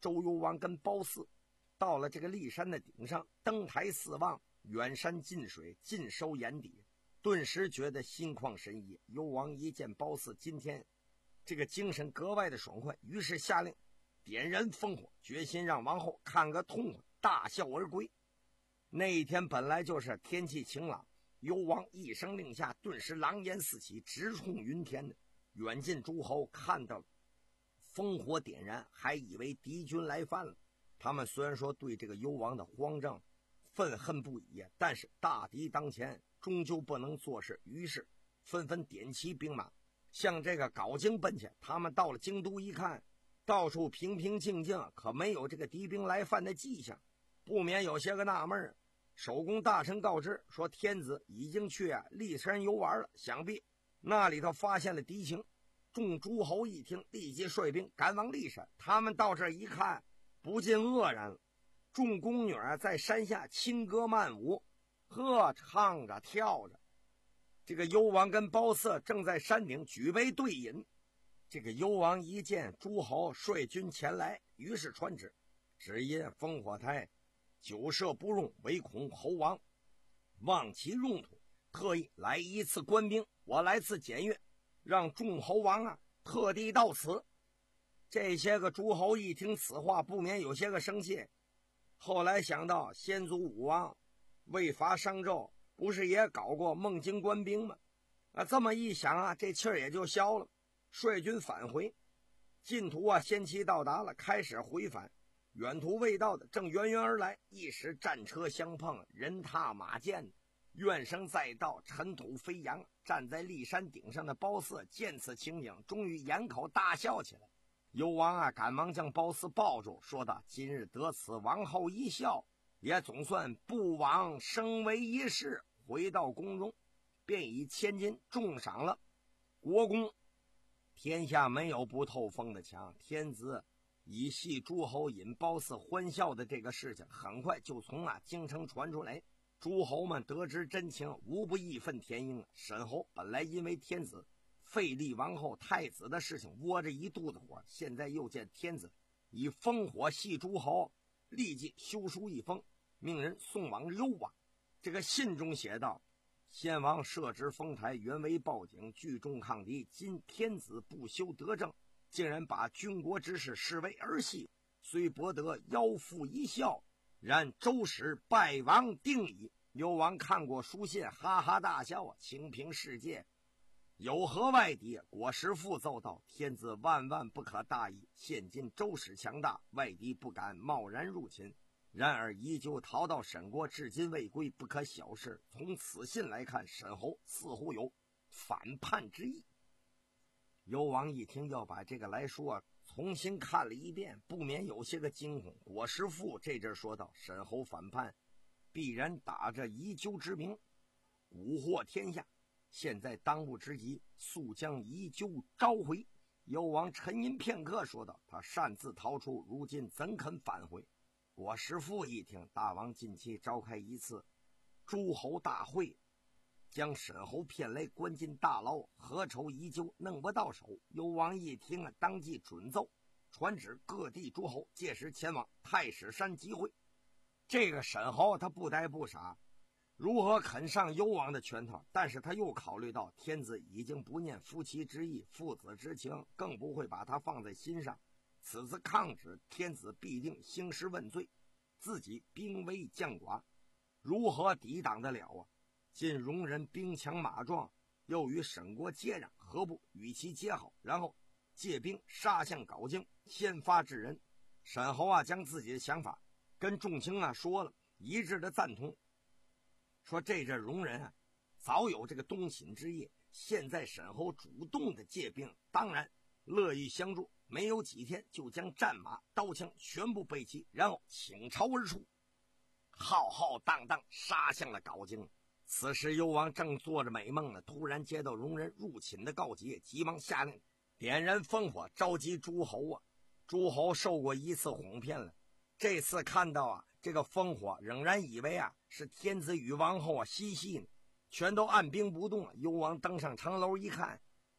周幽王跟褒姒到了这个骊山的顶上，登台四望，远山近水，尽收眼底，顿时觉得心旷神怡。幽王一见褒姒今天这个精神格外的爽快，于是下令点燃烽火，决心让王后看个痛快，大笑而归。那一天本来就是天气晴朗，幽王一声令下，顿时狼烟四起，直冲云天的。远近诸侯看到了烽火点燃，还以为敌军来犯了。他们虽然说对这个幽王的荒政愤恨不已，但是大敌当前，终究不能做事，于是纷纷点齐兵马向这个镐京奔去。他们到了京都一看，到处平平静静，可没有这个敌兵来犯的迹象，不免有些个纳闷。守宫大臣告知说，天子已经去啊骊山游玩了，想必那里头发现了敌情。众诸侯一听，立即率兵赶往骊山。他们到这一看，不禁愕然了。众宫女啊在山下轻歌曼舞，呵，唱着跳着。这个幽王跟褒姒正在山顶举杯对饮。这个幽王一见诸侯率军前来，于是传旨，只因烽火台久设不用，唯恐侯王忘其用途，特意来一次官兵。我来自检阅，让众侯王啊特地到此。这些个诸侯一听此话，不免有些个生气。后来想到先祖武王为伐商纣，不是也搞过孟津官兵吗？啊，这么一想啊，这气儿也就消了，率军返回。晋图啊先期到达了，开始回返。远途未到的正源源而来，一时战车相碰，人踏马溅，怨声载道，尘土飞扬。站在骊山顶上的褒姒见此情景，终于掩口大笑起来。幽王啊赶忙将褒姒抱住，说道：今日得此王后一笑，也总算不枉生为一世。回到宫中，便以千金重赏了国公。天下没有不透风的墙，天子以系诸侯引褒姒欢笑的这个事情，很快就从啊京城传出来。诸侯们得知真情，无不义愤填膺。沈侯本来因为天子废立王后太子的事情窝着一肚子火，现在又见天子以烽火系诸侯，立即修书一封，命人送往幽王。这个信中写道：先王设置封台，原为报警，聚众抗敌，今天子不修德政，竟然把军国之事视为儿戏，虽博得腰腹一笑，然周史败亡定矣。幽王看过书信，哈哈大笑啊！清平世界有何外敌？果实父奏道：天子万万不可大意，现今周史强大，外敌不敢贸然入侵，然而依旧逃到沈国，至今未归，不可小视。从此信来看，沈侯似乎有反叛之意。幽王一听要把这个来说重新看了一遍，不免有些个惊恐。果实父这阵说道：沈侯反叛，必然打着宜纠之名蛊惑天下，现在当务之急，速将宜纠召回。幽王沉吟片刻，说道：他擅自逃出，如今怎肯返回？果实父一听，大王近期召开一次诸侯大会，将沈侯骗来关进大牢，何愁宜纠弄不到手？幽王一听啊，当即准奏，传旨各地诸侯届时前往太史山集会。这个沈侯他不呆不傻，如何肯上幽王的圈套？但是他又考虑到天子已经不念夫妻之义、父子之情，更不会把他放在心上。此次抗旨，天子必定兴师问罪，自己兵微将寡，如何抵挡得了啊？今戎人兵强马壮，又与沈国接壤，何不与其结好，然后借兵杀向镐京，先发制人？沈侯啊将自己的想法跟众卿啊说了，一致的赞同，说这阵戎人啊早有这个东侵之意，现在沈侯主动的借兵，当然乐意相助，没有几天就将战马刀枪全部备齐，然后倾巢而出，浩浩荡荡杀向了镐京。此时幽王正做着美梦呢，突然接到戎人入侵的告急，急忙下令点燃烽火，召集诸侯啊。诸侯受过一次哄骗了，这次看到啊这个烽火，仍然以为啊是天子与王后啊嬉戏呢，全都按兵不动了。幽王登上城楼一看，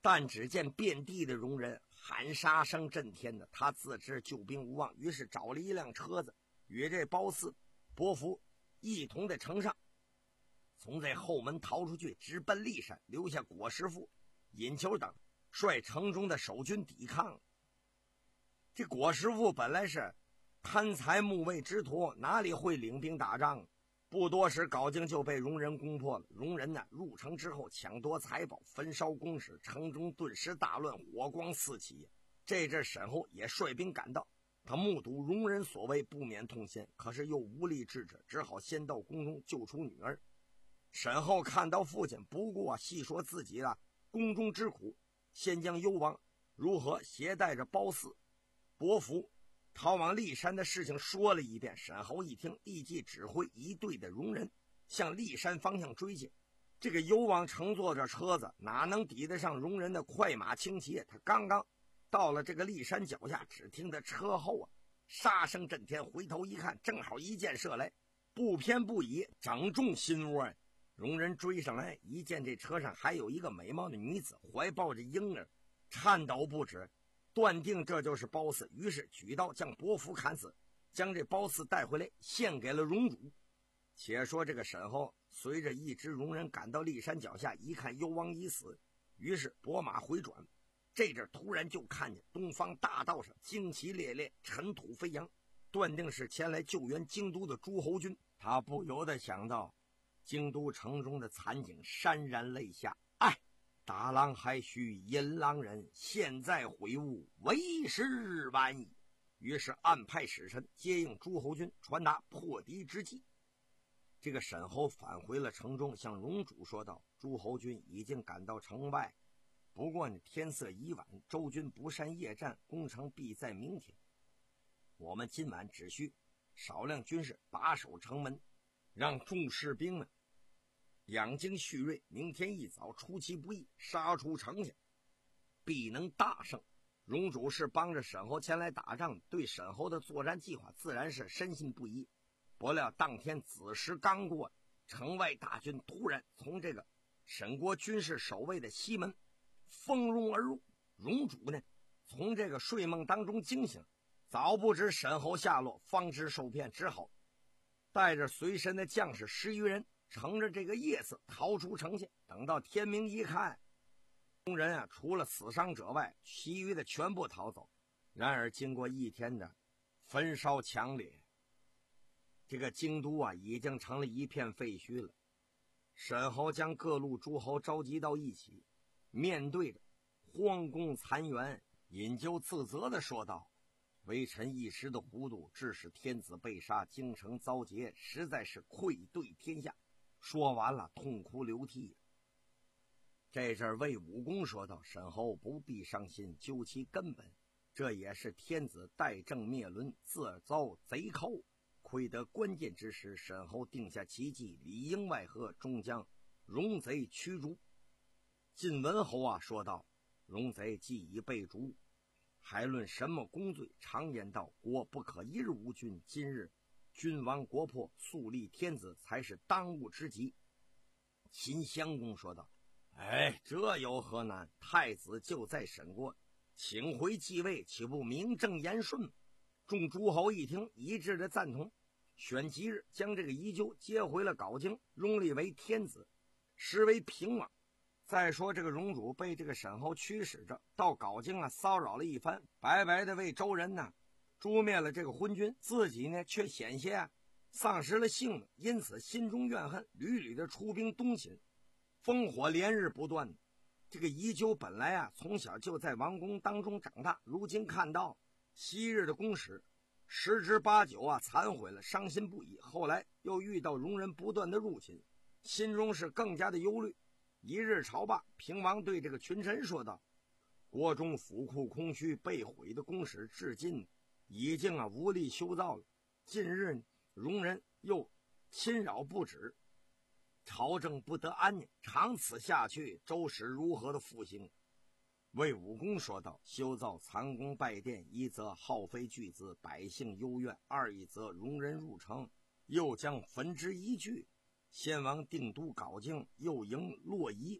但只见遍地的戎人喊杀声震天的，他自知救兵无望，于是找了一辆车子，与这褒姒、伯服一同的乘上，从这后门逃出去，直奔骊山，留下果师傅、尹求等率城中的守军抵抗。这果师傅本来是贪财慕位之徒，哪里会领兵打仗？不多时，镐京就被戎人攻破了。戎人呢，入城之后抢夺财宝，焚烧宫室，城中顿时大乱，火光四起。这阵沈后也率兵赶到，他目睹戎人所为，不免痛心，可是又无力制止，只好先到宫中救出女儿。沈后看到父亲，不过细说自己的宫中之苦，先将幽王如何携带着褒姒、伯服逃往骊山的事情说了一遍。沈侯一听，立即指挥一队的戎人向骊山方向追去。这个幽王乘坐着车子，哪能抵得上戎人的快马轻骑？他刚刚到了这个骊山脚下，只听得车后啊杀声震天，回头一看，正好一箭射来，不偏不倚，正中心窝。戎人追上来，一见这车上还有一个美貌的女子，怀抱着婴儿，颤抖不止，断定这就是褒姒，于是举刀将伯服砍死，将这褒姒带回来献给了戎主。且说这个沈后随着一支戎人赶到骊山脚下，一看幽王已死，于是拨马回转。这阵突然就看见东方大道上旌旗猎猎，尘土飞扬，断定是前来救援京都的诸侯军。他不由得想到京都城中的惨景，潸然泪下。哎，大郎还需引狼人，现在悔悟，为时晚矣。于是暗派使臣接应诸侯军，传达破敌之计。这个沈侯返回了城中，向戎主说道：诸侯军已经赶到城外，不过呢天色已晚，周军不善夜战，攻城必在明天。我们今晚只需少量军士把守城门，让众士兵们养精蓄锐，明天一早出其不意，杀出城下，必能大胜。戎主是帮着沈侯前来打仗，对沈侯的作战计划自然是深信不疑。不料当天子时刚过，城外大军突然从这个沈国军事守卫的西门蜂拥而入。戎主呢从这个睡梦当中惊醒，早不知沈侯下落，方知受骗，只好带着随身的将士十余人，乘着这个夜色逃出城下。等到天明一看，众人啊除了死伤者外，其余的全部逃走。然而经过一天的焚烧强烈，这个京都啊已经成了一片废墟了。沈侯将各路诸侯召集到一起，面对着荒宫残垣，引咎自责地说道：微臣一时的糊涂，致使天子被杀，京城遭劫，实在是愧对天下。说完了，痛哭流涕。这阵魏武公说道：沈侯不必伤心，究其根本，这也是天子代政灭伦，自遭贼寇，亏得关键之时，沈侯定下奇计，里应外合，终将戎贼驱逐。晋文侯啊说道：戎贼既已被逐，还论什么功罪？常言道，国不可一日无君，今日君亡国破，肃立天子才是当务之急。秦襄公说道：哎，这有何难？太子就在沈国，请回继位，岂不名正言顺？众诸侯一听，一致的赞同，选吉日将这个宜臼接回了镐京，拥立为天子，实为平王。再说这个戎主被这个沈侯驱使着到镐京啊，骚扰了一番，白白的为周人呢诛灭了这个昏君，自己呢却险些啊丧失了性命，因此心中怨恨，屡屡的出兵东侵，烽火连日不断。这个宜臼本来啊从小就在王宫当中长大，如今看到昔日的宫室十之八九啊残毁了，伤心不已。后来又遇到戎人不断的入侵，心中是更加的忧虑。一日朝罢，平王对这个群臣说道：国中府库空虚，被毁的宫室至今已经啊无力修造了，近日戎人又侵扰不止，朝政不得安宁，长此下去，周史如何的复兴？魏武公说道：修造残宫败殿，一则耗费巨资，百姓忧怨；二一则戎人入城，又将焚之一炬。先王定都镐京，又迎洛邑，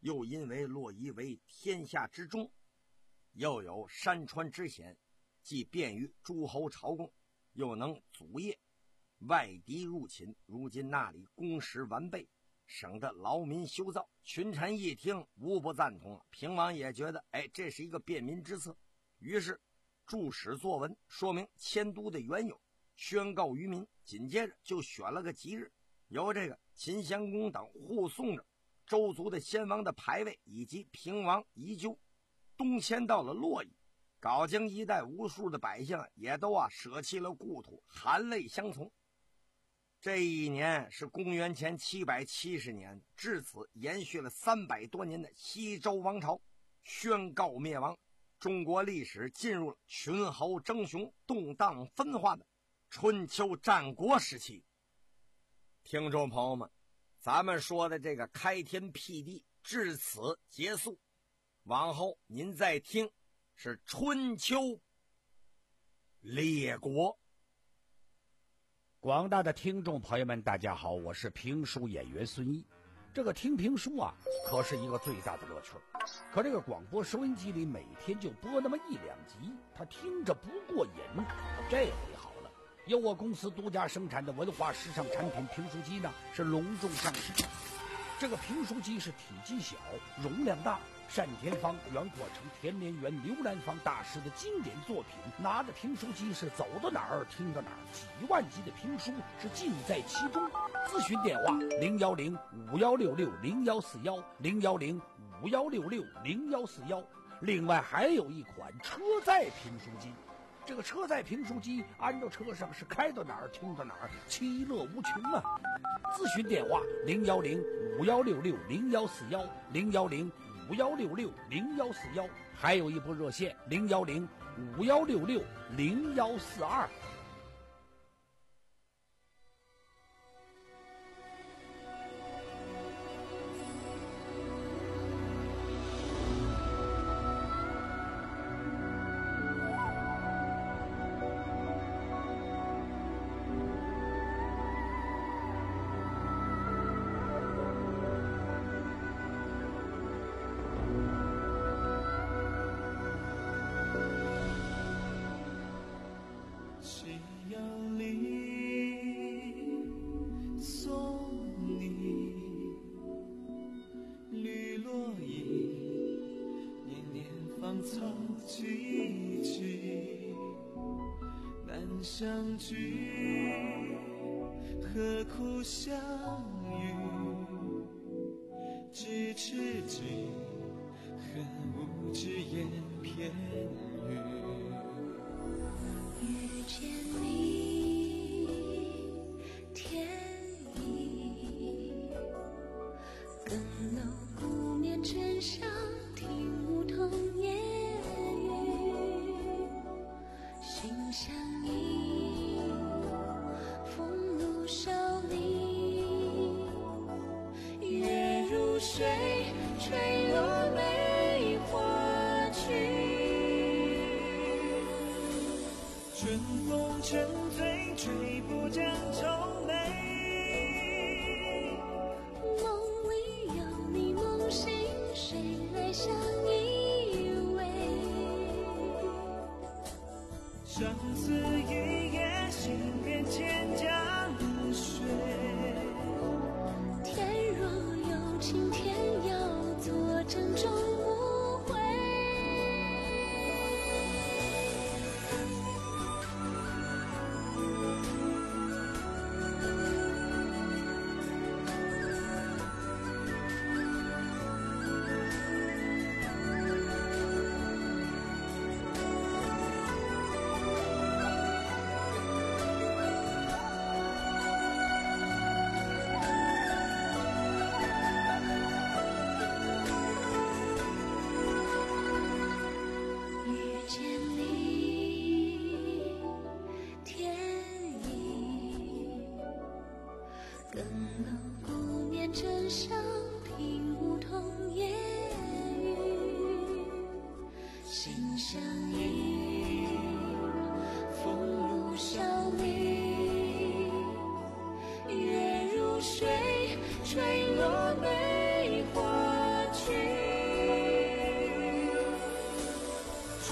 又因为洛邑为天下之中，又有山川之险，既便于诸侯朝贡，又能阻业外敌入侵。如今那里工事完备，省得劳民修造。群臣一听无不赞同了，平王也觉得哎，这是一个便民之策，于是著史作文，说明迁都的缘由，宣告于民。紧接着就选了个吉日，由这个秦襄公等护送着周族的先王的牌位以及平王遗柩，东迁到了洛邑。镐京一带无数的百姓也都啊舍弃了故土，含泪相从。这一年是公元前七百七十年，至此延续了三百多年的西周王朝宣告灭亡。中国历史进入了群豪争雄、动荡分化的春秋战国时期。听众朋友们，咱们说的这个开天辟地至此结束，往后您再听是春秋列国。 广大的听众朋友们大家好，我是评书演员孙一。这个听评书啊可是一个最大的乐趣，可这个广播收音机里每天就播那么一两集，他听着不过瘾。这回好了，由我公司独家生产的文化时尚产品评书机呢是隆重上市。这个评书机是体积小，容量大，单田芳、袁阔成、田连元、刘兰芳大师的经典作品，拿着评书机是走到哪儿听到哪儿，几万集的评书是尽在其中。咨询电话零幺零五幺六六零幺四幺零幺零五幺六六零幺四幺。另外还有一款车载评书机，这个车载评书机安到车上是开到哪儿听到哪儿，其乐无穷啊！咨询电话零幺零五幺六六零幺四幺零幺零五幺六六零幺四幺，还有一部热线零幺零五幺六六零幺四二。 相聚，何苦相遇？咫尺间，恨无只言片语。 遇见你，天意，更楼不眠枕上，听梧桐夜雨，心相依。水吹落梅花去， 春风沉醉，吹不尽愁眉。 梦里有你，梦醒谁来相依偎？ 相思一夜，心变千江水。 天若有情天要作珍重无悔。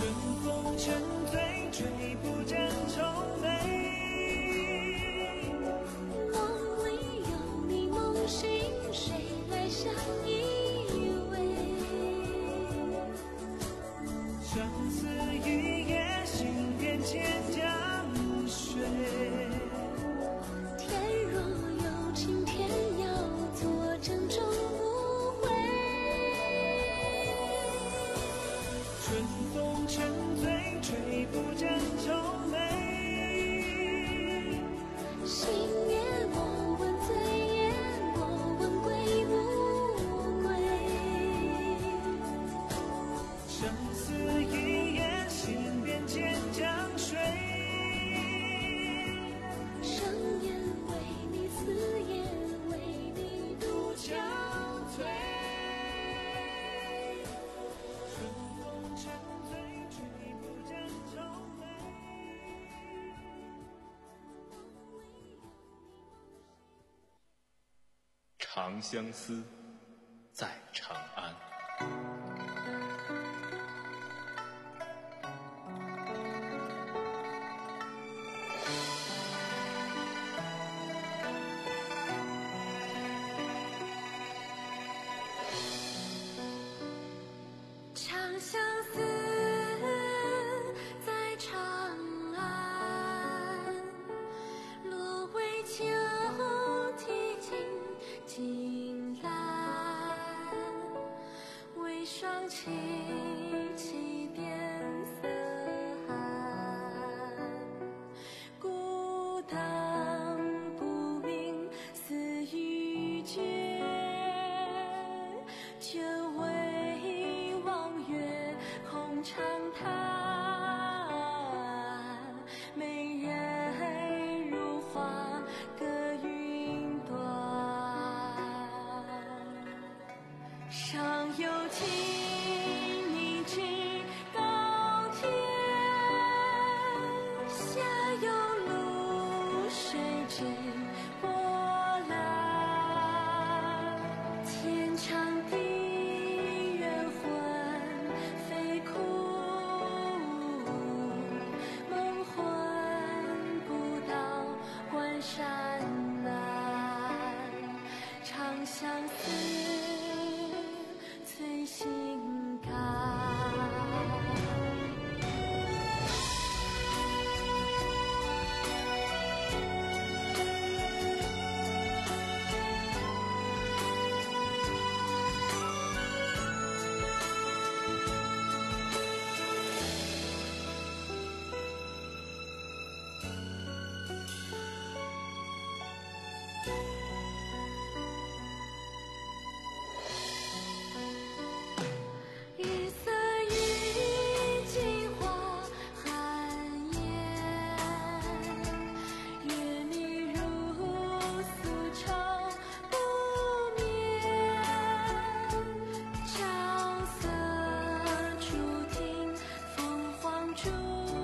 春风沉醉，吹不尽愁眉。 梦里有你，梦醒谁来相依偎？ 相思一夜，心变千江水。 天若有情天要作珍重无悔。 春风沉醉，吹不尽愁眉。 心也莫问醉也莫问归不归。 相思一夜，心变千江水。 生言为你，死也为你独憔悴。 春风沉醉，吹不尽愁眉。 长相思，在长安。 长相思，在长安。芦苇秋，啼尽金兰。微霜凄凄，变色寒。孤灯不明，思欲绝。却为望月空长叹，美人如花隔云端。上有情，你至高天；下有露水之波澜。天长地远，魂飞哭，梦魂不到关山南。长相思，催心肝。日色与镜花寒烟，月明如丝绸不眠。照色初听凤凰竹，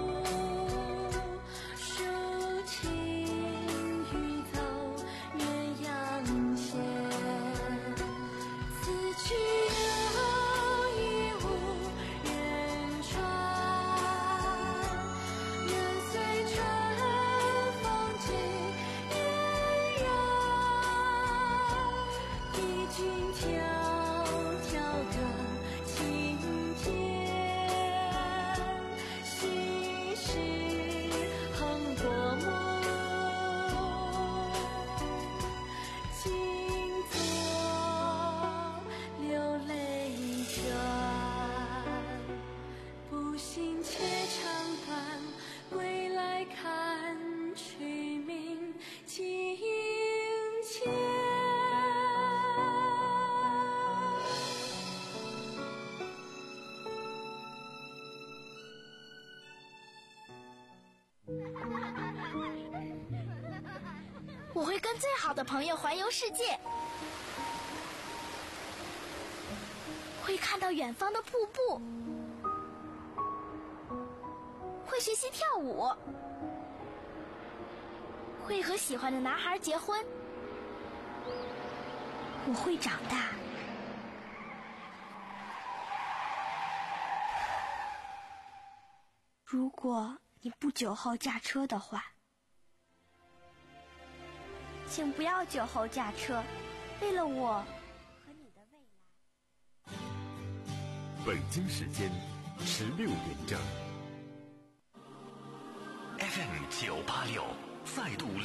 抒情欲奏鸳鸯弦。此去有意无人传，愿随春风寄嫣然。与君迢迢隔青天，心事横过目，静坐流泪转。不信且长短，归来看取名镜前。 我会跟最好的朋友环游世界，会看到远方的瀑布，会学习跳舞，会和喜欢的男孩结婚。我会长大。 如果你不酒后驾车的话，请不要酒后驾车，为了我和你的未来。 北京时间十六点整。 F M 九八六再度